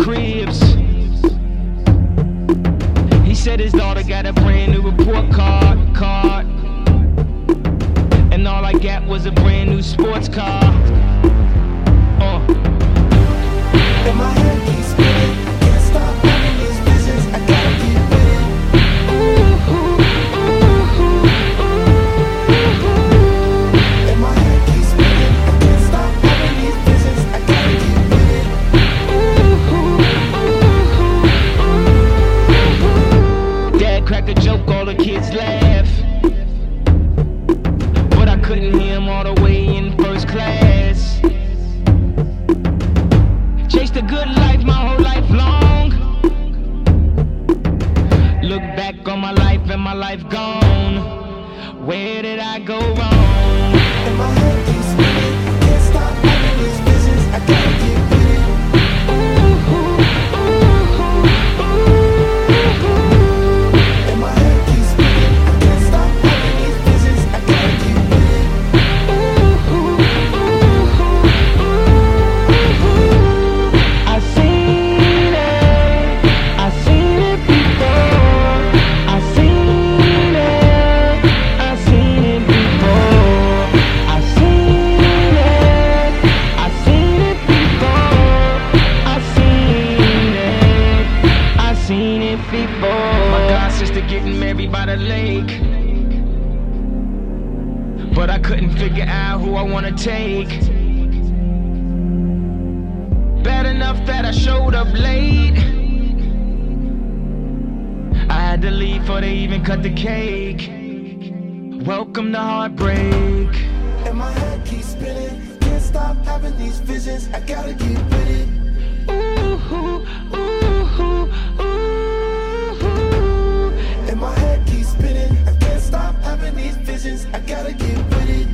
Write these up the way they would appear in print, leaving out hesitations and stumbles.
cribs. He said his daughter got a brand new report card. And all I got was a brand new sports car. And my head keeps spinning, can't stop having these visions, I gotta keep winning. And my head keeps spinning, I can't stop having these visions, I gotta keep winning. Dad cracked a joke, all the kids laugh, but I couldn't hear him all the way in first class. Chased a good life my whole life long. Look back on my life and my life gone. Where did I go wrong? And my head keeps spinning, can't stop having these visions, I gotta keep winning. And my head keeps spinning, can't stop having these visions, I gotta keep winning. I seen it before. I seen it before. I seen it before. I seen it before. My god sister getting married by the lake, but I couldn't figure out who I wanna take. Bad enough that I showed up late. I had to leave before they even cut the cake. Welcome to heartbreak. And my head keeps spinning, can't stop having these visions, I gotta keep winning. And my head keeps spinning, I can't stop having these visions, I gotta keep winning.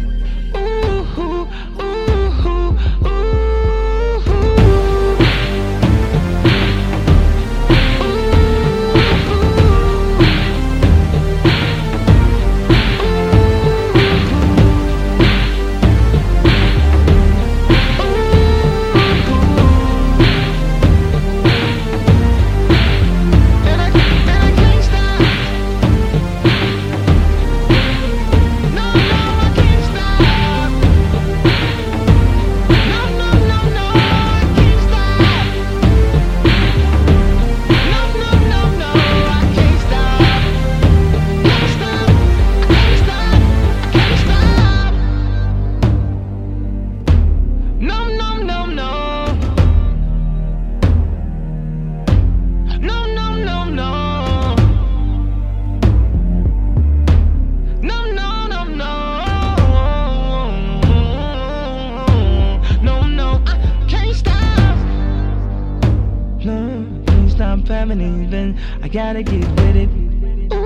And I can't stop. No, I can't stop. No, I can't stop. No, I can't stop. Can't stop. Can't stop. No. I can't stop. No, can't stop having even. I gotta get with it.